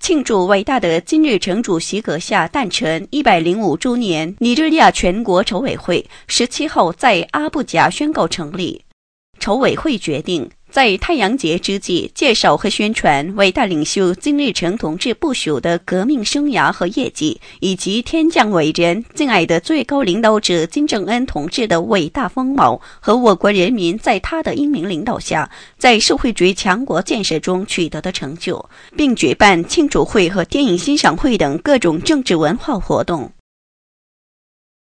庆祝伟大的金日成主席阁下诞辰105周年，尼日利亚全国筹委会17号在阿布贾宣告成立。筹委会决定在太阳节之际介绍和宣传伟大领袖金日成同志不朽的革命生涯和业绩，以及天降伟人敬爱的最高领导者金正恩同志的伟大风貌和我国人民在他的英明领导下在社会主义强国建设中取得的成就，并举办庆祝会和电影欣赏会等各种政治文化活动。